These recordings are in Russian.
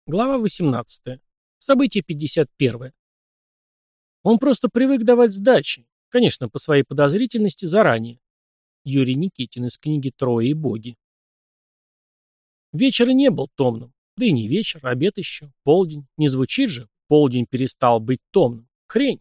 Глава 18. Событие 51. Он просто привык давать сдачи, конечно, по своей подозрительности заранее. Юрий Никитин из книги «Трое и боги». Вечер и не был томным. Да и не вечер, обед еще, полдень. Не звучит же, полдень перестал быть томным. Хрень.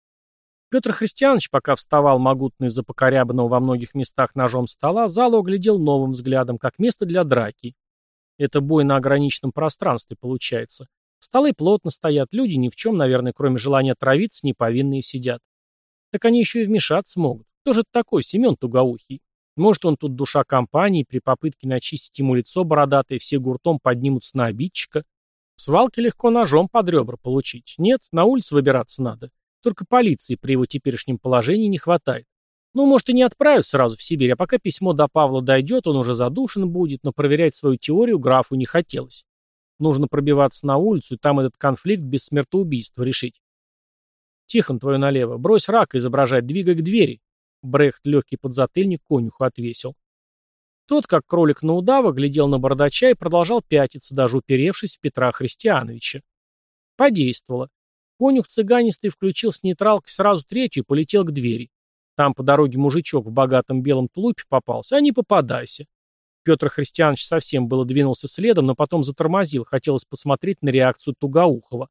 Петр Христианович, пока вставал могутный из-за покорябанного во многих местах ножом стола, залу оглядел новым взглядом, как место для драки. Это бой на ограниченном пространстве получается. Столы плотно стоят, люди ни в чем, наверное, кроме желания отравиться, неповинные сидят. Так они еще и вмешаться могут. Кто же это такой, Семен Тугоухий? Может, он тут душа компании, при попытке начистить ему лицо бородатое, все гуртом поднимутся на обидчика. В свалке легко ножом под ребра получить. Нет, на улицу выбираться надо. Только полиции при его теперешнем положении не хватает. Ну, может, и не отправят сразу в Сибирь, а пока письмо до Павла дойдет, он уже задушен будет, но проверять свою теорию графу не хотелось. Нужно пробиваться на улицу и там этот конфликт без смертоубийства решить. «Тихон, твою налево, брось рака изображать, двигай к двери», — Брехт легкий подзатыльник конюху отвесил. Тот, как кролик на удава, глядел на бардача и продолжал пятиться, даже уперевшись в Петра Христиановича. Подействовало. Конюх цыганистый включил с нейтралкой сразу третью и полетел к двери. Там по дороге мужичок в богатом белом тулупе попался, а не попадайся. Петр Христианович совсем было двинулся следом, но потом затормозил, хотелось посмотреть на реакцию Тугоухова.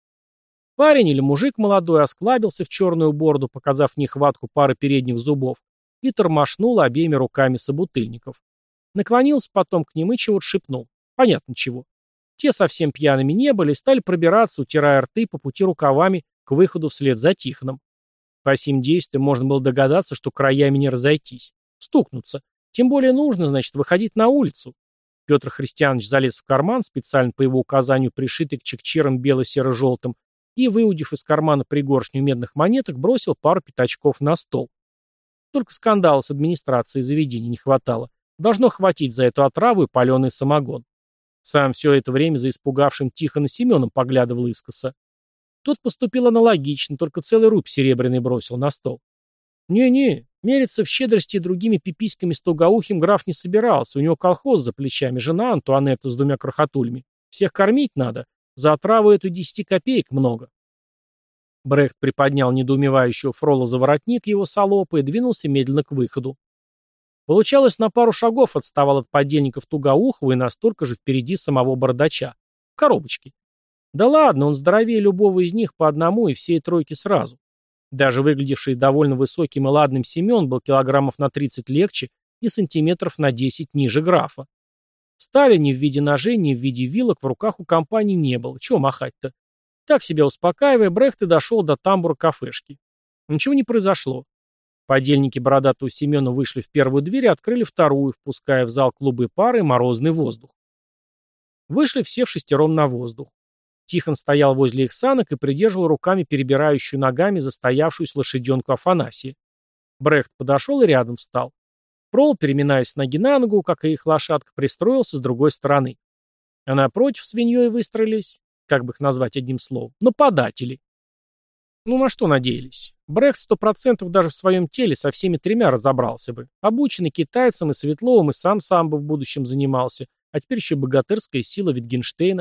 Парень или мужик молодой осклабился в черную бороду, показав нехватку пары передних зубов, и тормошнул обеими руками собутыльников. Наклонился потом к ним и чего-то шепнул. Понятно чего. Те совсем пьяными не были, стали пробираться, утирая рты по пути рукавами к выходу вслед за Тихоном. По сим действиям можно было догадаться, что краями не разойтись. Стукнуться. Тем более нужно, значит, выходить на улицу. Петр Христианович залез в карман, специально по его указанию пришитый к чекчирам бело-серо-желтым, и, выудив из кармана пригоршню медных монеток, бросил пару пятачков на стол. Только скандала с администрацией заведения не хватало. Должно хватить за эту отраву и паленый самогон. Сам все это время за испугавшим Тихона Семеном поглядывал искоса. Тот поступил аналогично, только целый рубь серебряный бросил на стол. Не-не, мериться в щедрости другими пиписьками с Тугоухим граф не собирался, у него колхоз за плечами, жена Антуанетта с двумя крохотулями. Всех кормить надо, за отраву эту 10 копеек много. Брехт приподнял недоумевающего Фрола за воротник его салопа и двинулся медленно к выходу. Получалось, на пару шагов отставал от подельников Тугоухова и настолько же впереди самого бардача. В коробочке. Да ладно, он здоровее любого из них по одному и всей тройки сразу. Даже выглядевший довольно высоким и ладным Семен был килограммов на 30 легче и сантиметров на 10 ниже графа. Стали ни в виде ножей, ни в виде вилок в руках у компании не было. Чего махать-то? Так себя успокаивая, Брехт и дошел до тамбура кафешки. Ничего не произошло. Подельники бородатого Семена вышли в первую дверь и открыли вторую, впуская в зал клубы пары и морозный воздух. Вышли все вшестером на воздух. Тихон стоял возле их санок и придерживал руками перебирающую ногами застоявшуюся лошаденку Афанасия. Брехт подошел и рядом встал. Фрол, переминаясь с ноги на ногу, как и их лошадка, пристроился с другой стороны. А напротив свиньей выстроились, как бы их назвать одним словом, нападатели. Ну на что надеялись? Брехт 100% даже в своем теле со всеми тремя разобрался бы. Обученный китайцем и Светловым и сам самбо в будущем занимался, а теперь еще богатырская сила Витгенштейна.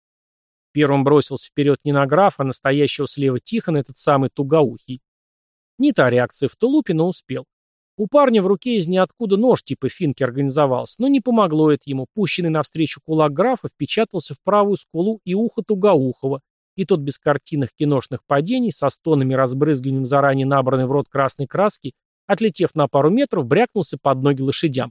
Первым бросился вперед не на графа, а настоящего слева Тихона, этот самый Тугоухий. Не та реакция в тулупе, но успел. У парня в руке из ниоткуда нож типа финки организовался, но не помогло это ему. Пущенный навстречу кулак графа впечатался в правую скулу и ухо Тугоухова, и тот без картинных киношных падений, со стонами и разбрызгиванием заранее набранной в рот красной краски, отлетев на пару метров, брякнулся под ноги лошадям.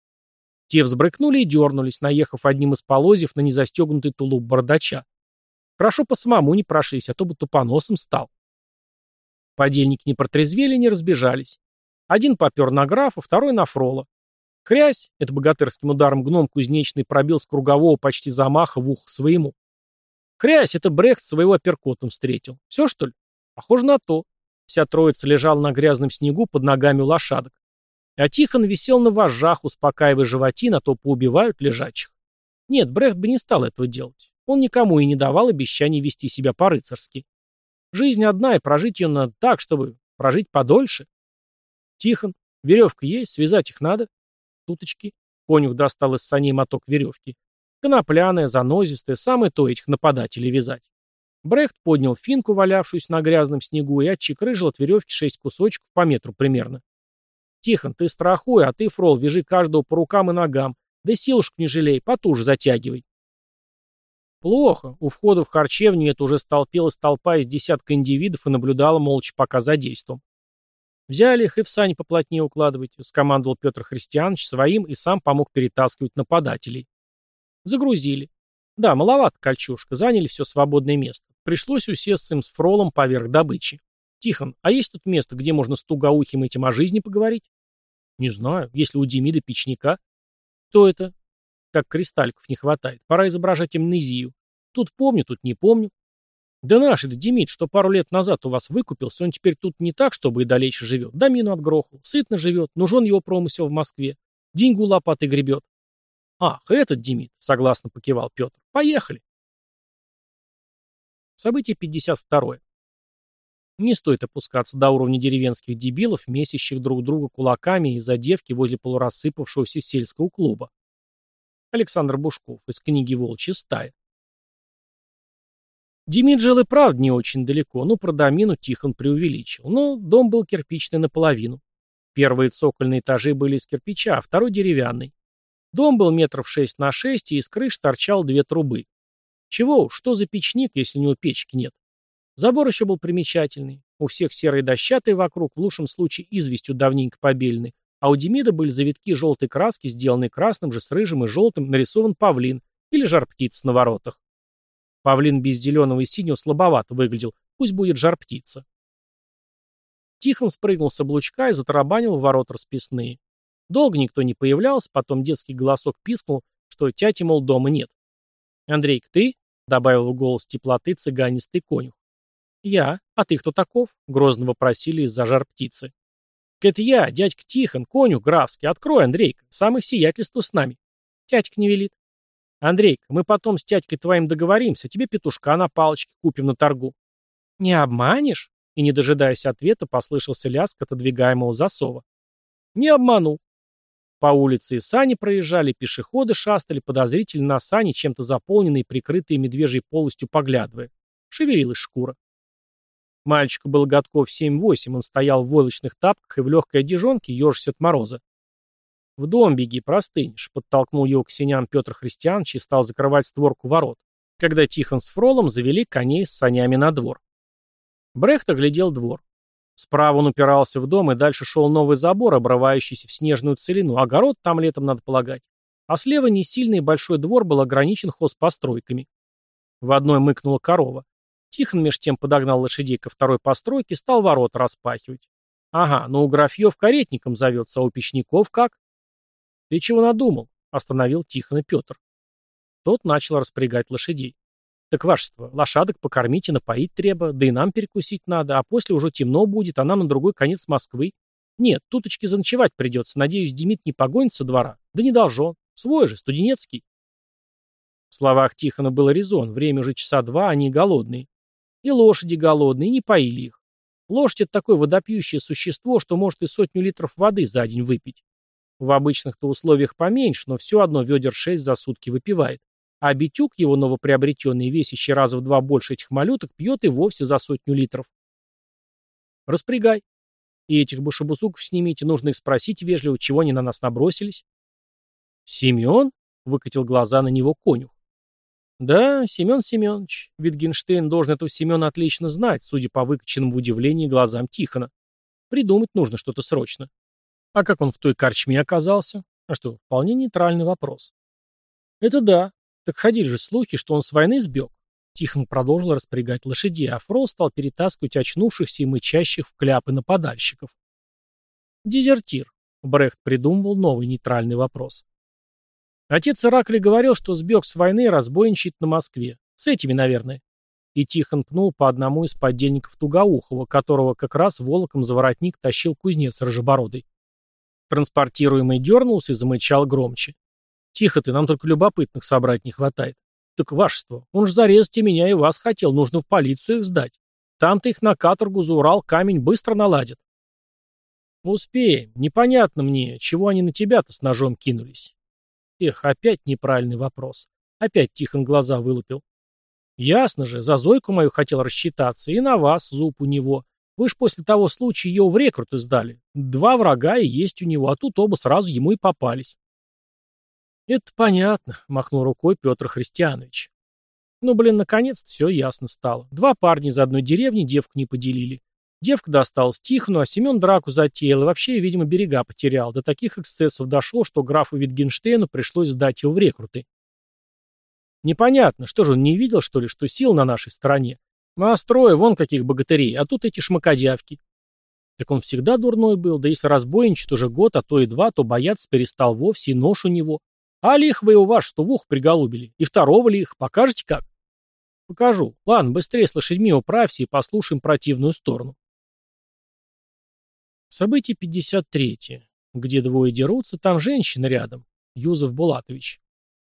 Те взбрыкнули и дернулись, наехав одним из полозьев на незастегнутый тулуп бардача. Хорошо по самому не прошлись, а то бы тупоносом стал. Подельники не протрезвели, не разбежались. Один попер на графа, второй на Фрола. Хрясь, это богатырским ударом гном кузнечный пробил с кругового почти замаха в ухо своему. Хрясь, это Брехт своего апперкотом встретил. Все, что ли? Похоже на то. Вся троица лежала на грязном снегу под ногами у лошадок. А Тихон висел на вожжах, успокаивая животин, а то поубивают лежачих. Нет, Брехт бы не стал этого делать. Он никому и не давал обещаний вести себя по-рыцарски. Жизнь одна, и прожить ее надо так, чтобы прожить подольше. Тихон, веревка есть, связать их надо. Туточки. Конюх достал из саней моток веревки. Конопляная, занозистая, самое то этих нападателей вязать. Брехт поднял финку, валявшуюся на грязном снегу, и отчекрыжил от веревки 6 кусочков по метру примерно. «Тихон, ты страхуй, а ты, Фрол, вяжи каждого по рукам и ногам. Да силушку не жалей, потуже затягивай». Плохо. У входа в харчевню это уже столпилась толпа из десятка индивидов и наблюдала молча пока за действом. «Взяли их и в сани поплотнее укладывайте», — скомандовал Петр Христианович своим и сам помог перетаскивать нападателей. Загрузили. Да, маловато кольчушка, заняли все свободное место. Пришлось усесться им с Фролом поверх добычи. «Тихон, а есть тут место, где можно с тугоухим этим о жизни поговорить?» «Не знаю, если у Демида печника». «Кто это?» «Как кристалликов не хватает. Пора изображать амнезию. Тут помню, тут не помню». «Да наш это Демид, что пару лет назад у вас выкупился, он теперь тут не так, чтобы и далече живет. Домину отгрохал, сытно живет, нужен его промысел в Москве. Деньгу лопатой гребет». «Ах, этот Демид», — согласно покивал Петр. «Поехали». Событие 52. Не стоит опускаться до уровня деревенских дебилов, месящих друг друга кулаками из-за девки возле полурассыпавшегося сельского клуба. Александр Бушков из книги «Волчья стая». Демид жил и правда не очень далеко, про домину Тихон преувеличил, но дом был кирпичный наполовину. Первые цокольные этажи были из кирпича, а второй деревянный. Дом был метров 6 на 6, и из крыш торчал 2 трубы. Чего уж, что за печник, если у него печки нет? Забор еще был примечательный. У всех серые дощатые вокруг, в лучшем случае известью давненько побелены, а у Демида были завитки желтой краски, сделанные красным же с рыжим и желтым, нарисован павлин или жар-птица на воротах. Павлин без зеленого и синего слабовато выглядел, пусть будет жар-птица. Тихон спрыгнул с облучка и затарабанил в ворота расписные. Долго никто не появлялся, потом детский голосок пискнул, что тяти, мол, дома нет. «Андрейка, ты?» — добавил в голос теплоты цыганистый конюх. «Я. А ты кто таков?» — грозно вопросили из-за жар-птицы. «Это я, дядька Тихон, конюх графский. Открой, Андрейка, самое сиятельство с нами». «Тятька не велит». «Андрейка, мы потом с тятькой твоим договоримся, тебе петушка на палочке купим на торгу». «Не обманешь?» И, не дожидаясь ответа, послышался лязг отодвигаемого засова. «Не обману». По улице и сани проезжали, пешеходы шастали, подозрительно на сани, чем-то заполненные, прикрытые медвежьей полостью поглядывая. Шевелилась шкура. Мальчику было годков 7-8, он стоял в войлочных тапках и в легкой одежонке, ежась от мороза. «В дом беги, простынешь», — подтолкнул его к сеням Петр Христианович и стал закрывать створку ворот, когда Тихон с Фролом завели коней с санями на двор. Брехт оглядел двор. Справа он упирался в дом, и дальше шел новый забор, обрывающийся в снежную целину. Огород там летом надо полагать. А слева несильный большой двор был ограничен хозпостройками. В одной мыкнула корова. Тихон меж тем подогнал лошадей ко второй постройке и стал ворота распахивать. Ага, но у графьев каретником зовется, а у печников как? «Ты чего надумал?» — остановил Тихона Петр. Тот начал распрягать лошадей. «Так, вашество, лошадок покормить и напоить треба, да и нам перекусить надо, а после уже темно будет, а нам на другой конец Москвы. Нет, туточки заночевать придется, надеюсь, Демид не погонит со двора. Да не должен. Свой же, студенецкий». В словах Тихона был резон, время уже часа 2, они голодные. И лошади голодные, и не поили их. Лошадь — это такое водопьющее существо, что может и 100 литров воды за день выпить. В обычных-то условиях поменьше, но все одно ведер 6 за сутки выпивает. А битюк, его новоприобретенный, весящий раза в 2 больше этих малюток, пьет и вовсе за 100 литров. «Распрягай. И этих башебузуков снимите, нужно их спросить вежливо, чего они на нас набросились». «Семен?» — выкатил глаза на него конюх. «Да, Семен Семенович. Витгенштейн должен этого Семена отлично знать, судя по выкачанным в удивлении глазам Тихона. Придумать нужно что-то срочно. А как он в той корчме оказался? А что, вполне нейтральный вопрос». «Это да. Так ходили же слухи, что он с войны сбег». Тихон продолжил распрягать лошадей, а Фрол стал перетаскивать очнувшихся и мычащих в кляпы нападальщиков. «Дезертир», — Брехт придумывал новый нейтральный вопрос. «Отец Ираклий говорил, что сбег с войны и разбойничает на Москве. С этими, наверное». И Тихон пнул по одному из подельников Тугоухова, которого как раз волоком за воротник тащил кузнец рыжебородый. Транспортируемый дернулся и замычал громче. «Тихо ты, нам только любопытных собрать не хватает». «Так, вашество, он ж зарезать и меня, и вас хотел, нужно в полицию их сдать. Там-то их на каторгу за Урал камень быстро наладят». «Успеем. Непонятно мне, чего они на тебя-то с ножом кинулись». Эх, опять неправильный вопрос. Опять Тихон глаза вылупил. Ясно же, за Зойку мою хотел рассчитаться, и на вас зуб у него. Вы ж после того случая ее в рекруты сдали. 2 врага и есть у него, а тут оба сразу ему и попались. Это понятно, махнул рукой Петр Христианович. Ну, блин, наконец-то все ясно стало. 2 парня из одной деревни девку не поделили. Девка досталась Тихону, а Семен драку затеял и вообще, видимо, берега потерял. До таких эксцессов дошло, что графу Витгенштейну пришлось сдать его в рекруты. Непонятно, что же он не видел, что ли, что сил на нашей стороне? Настрой, вон каких богатырей, а тут эти шмакодявки. Так он всегда дурной был, да если разбойничает уже год, а то и 2, то бояться перестал вовсе, и нож у него. А лих вы его ваш, что в ухо приголубили. И второго лих, покажете как? Покажу. Ладно, быстрее с лошадьми управься и послушаем противную сторону. Событие 53. Где двое дерутся, там женщина рядом. Юзеф Булатович.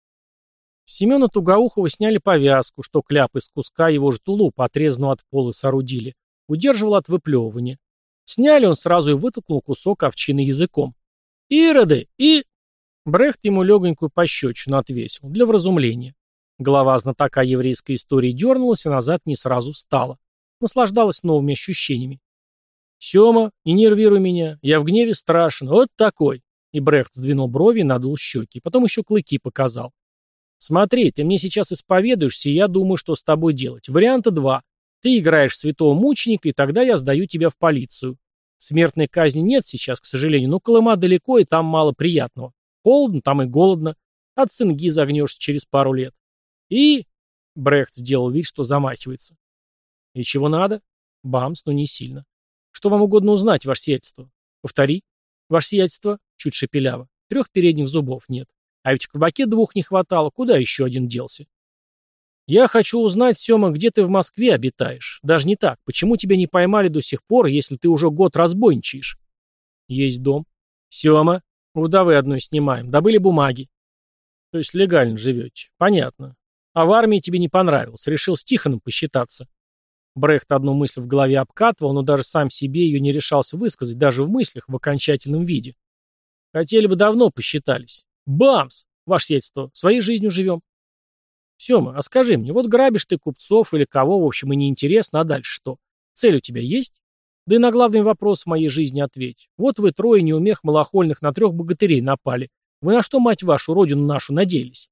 Семена Тугоухова сняли повязку, что кляп из куска его же тулупа, отрезанного от пола, соорудили. Удерживал от выплевывания. Сняли, он сразу и вытолкнул кусок овчины языком. «Ироды! И...» Брехт ему легонькую пощечину отвесил, для вразумления. Голова знатока еврейской истории дернулась, и назад не сразу встала. Наслаждалась новыми ощущениями. «Сема, не нервируй меня, я в гневе страшен, вот такой!» И Брехт сдвинул брови и надул щеки, потом еще клыки показал. «Смотри, ты мне сейчас исповедуешься, и я думаю, что с тобой делать. Варианта 2. Ты играешь святого мученика, и тогда я сдаю тебя в полицию. Смертной казни нет сейчас, к сожалению, но Колыма далеко, и там мало приятного. Холодно, там и голодно. От цинги загнешься через пару лет. И...» Брехт сделал вид, что замахивается. «И чего надо?» Бамс, но не сильно. «Что вам угодно узнать, ваше сиятельство?» «Повтори». «Ваше сиятельство?» Чуть шепеляво. 3 передних зубов нет. А ведь в кабаке 2 не хватало, куда еще один делся? «Я хочу узнать, Сема, где ты в Москве обитаешь? Даже не так. Почему тебя не поймали до сих пор, если ты уже год разбойничаешь?» «Есть дом». «Сема, у вдовы одной снимаем. Добыли бумаги». «То есть легально живете. Понятно. А в армии тебе не понравилось. Решил с Тихоном посчитаться». Брехт одну мысль в голове обкатывал, но даже сам себе ее не решался высказать, даже в мыслях, в окончательном виде. «Хотели бы давно посчитались». «Бамс! Ваше сиятельство, своей жизнью живем». «Сема, а скажи мне, вот грабишь ты купцов или кого, в общем, и неинтересно, а дальше что? Цель у тебя есть? Да и на главный вопрос в моей жизни ответь. Вот вы 3 неумех малохольных на 3 богатырей напали. Вы на что, мать вашу, родину нашу надеялись?»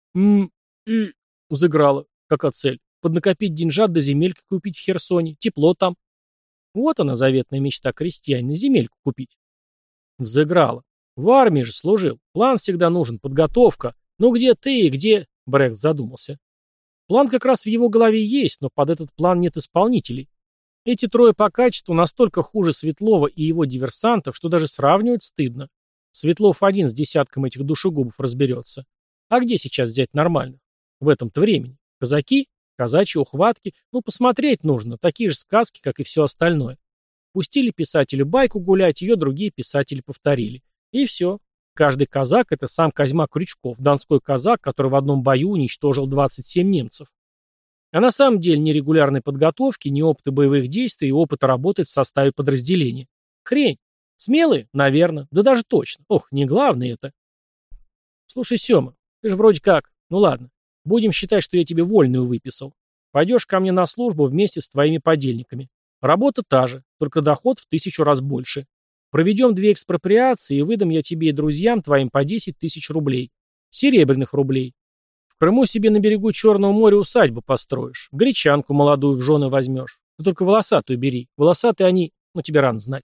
И взыграла. Какая цель? Поднакопить деньжат да земельки купить в Херсоне. Тепло там. Вот она, заветная мечта крестьянина, земельку купить. Взыграла. В армии же служил. План всегда нужен, подготовка. Ну где ты и где...» Брехт задумался. План как раз в его голове есть, но под этот план нет исполнителей. Эти 3 по качеству настолько хуже Светлова и его диверсантов, что даже сравнивать стыдно. Светлов один с десятком этих душегубов разберется. А где сейчас взять нормальных? В этом-то времени. Казаки? Казачьи ухватки? Ну, посмотреть нужно. Такие же сказки, как и все остальное. Пустили писателю байку гулять, ее другие писатели повторили. И все. Каждый казак — это сам Козьма Крючков, донской казак, который в одном бою уничтожил 27 немцев. А на самом деле ни регулярной подготовки, ни опыта боевых действий и опыта работы в составе подразделения. Хрень. Смелые? Наверное. Да даже точно. Ох, не главное это. Слушай, Сема, ты же вроде как... Ну ладно. Будем считать, что я тебе вольную выписал. Пойдешь ко мне на службу вместе с твоими подельниками. Работа та же, только доход в 1000 раз больше. Проведем 2 экспроприации, и выдам я тебе и друзьям твоим по 10 000 рублей. Серебряных рублей. В Крыму себе на берегу Черного моря усадьбу построишь. Гречанку молодую в жены возьмешь. Ты только волосатую бери. Волосатые они, ну тебе рано знать.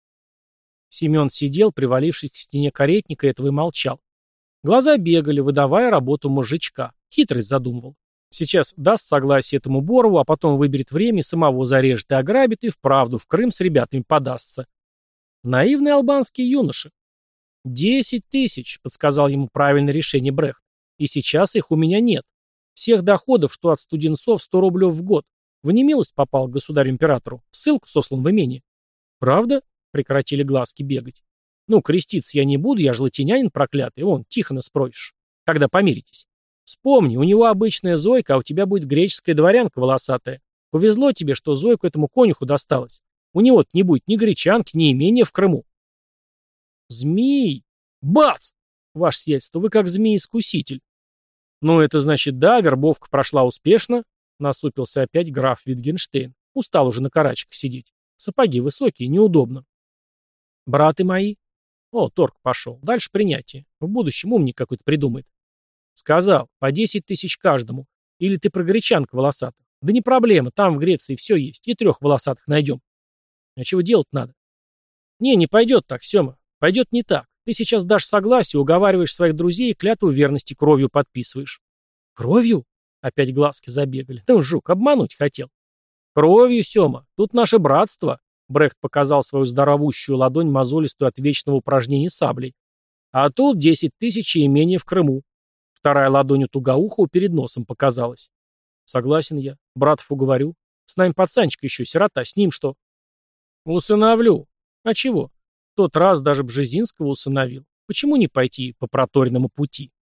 Семен сидел, привалившись к стене каретника, этого и молчал. Глаза бегали, выдавая работу мозжечка. Хитрость задумывал. Сейчас даст согласие этому Борову, а потом выберет время и самого зарежет и ограбит, и вправду в Крым с ребятами подастся. Наивный албанский юноша. 10 000, подсказал ему правильное решение Брехт. И сейчас их у меня нет. Всех доходов, что от студенцов, 100 рублев в год. В немилость попал к государю-императору. Ссылку сослан в имение. Правда? Прекратили глазки бегать. Ну, креститься я не буду, я же латинянин проклятый. Вон, Тихона спросишь. Когда помиритесь. Вспомни, у него обычная Зойка, а у тебя будет греческая дворянка волосатая. Повезло тебе, что Зойку этому конюху досталось. У него-то не будет ни гречанки, ни имения в Крыму. Змей! Бац! Ваше сиятельство, вы как змей-искуситель. Ну, это значит, да, вербовка прошла успешно, насупился опять граф Витгенштейн. Устал уже на карачках сидеть. Сапоги высокие, неудобно. Браты мои. О, торг пошел. Дальше принятие. В будущем умник какой-то придумает. Сказал, по 10 тысяч каждому. Или ты про гречанка волосатых. Да не проблема, там в Греции все есть. И 3 волосатых найдем. А чего делать надо? Не пойдет так, Сема. Пойдет не так. Ты сейчас дашь согласие, уговариваешь своих друзей и клятву верности кровью подписываешь. Кровью? Опять глазки забегали. Да, жук, обмануть хотел. Кровью, Сема. Тут наше братство. Брехт показал свою здоровущую ладонь, мозолистую от вечного упражнения саблей. А тут 10 тысяч и имение в Крыму. Вторая ладонь у Тугоухова перед носом показалась. Согласен я. Братов уговорю. С нами пацанчик еще, сирота. С ним что? Усыновлю. А чего? В тот раз даже Бжезинского усыновил. Почему не пойти по проторенному пути?